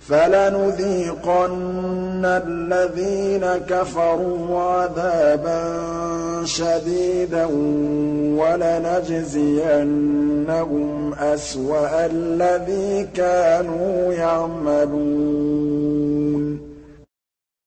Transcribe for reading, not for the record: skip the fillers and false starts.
فَلَنُذِيقَنَّ الَّذِينَ كَفَرُوا عَذَابًا شَدِيدًا وَلَنَجْزِيَنَّهُمْ أَسْوَأَ الَّذِي كَانُوا يَعْمَلُونَ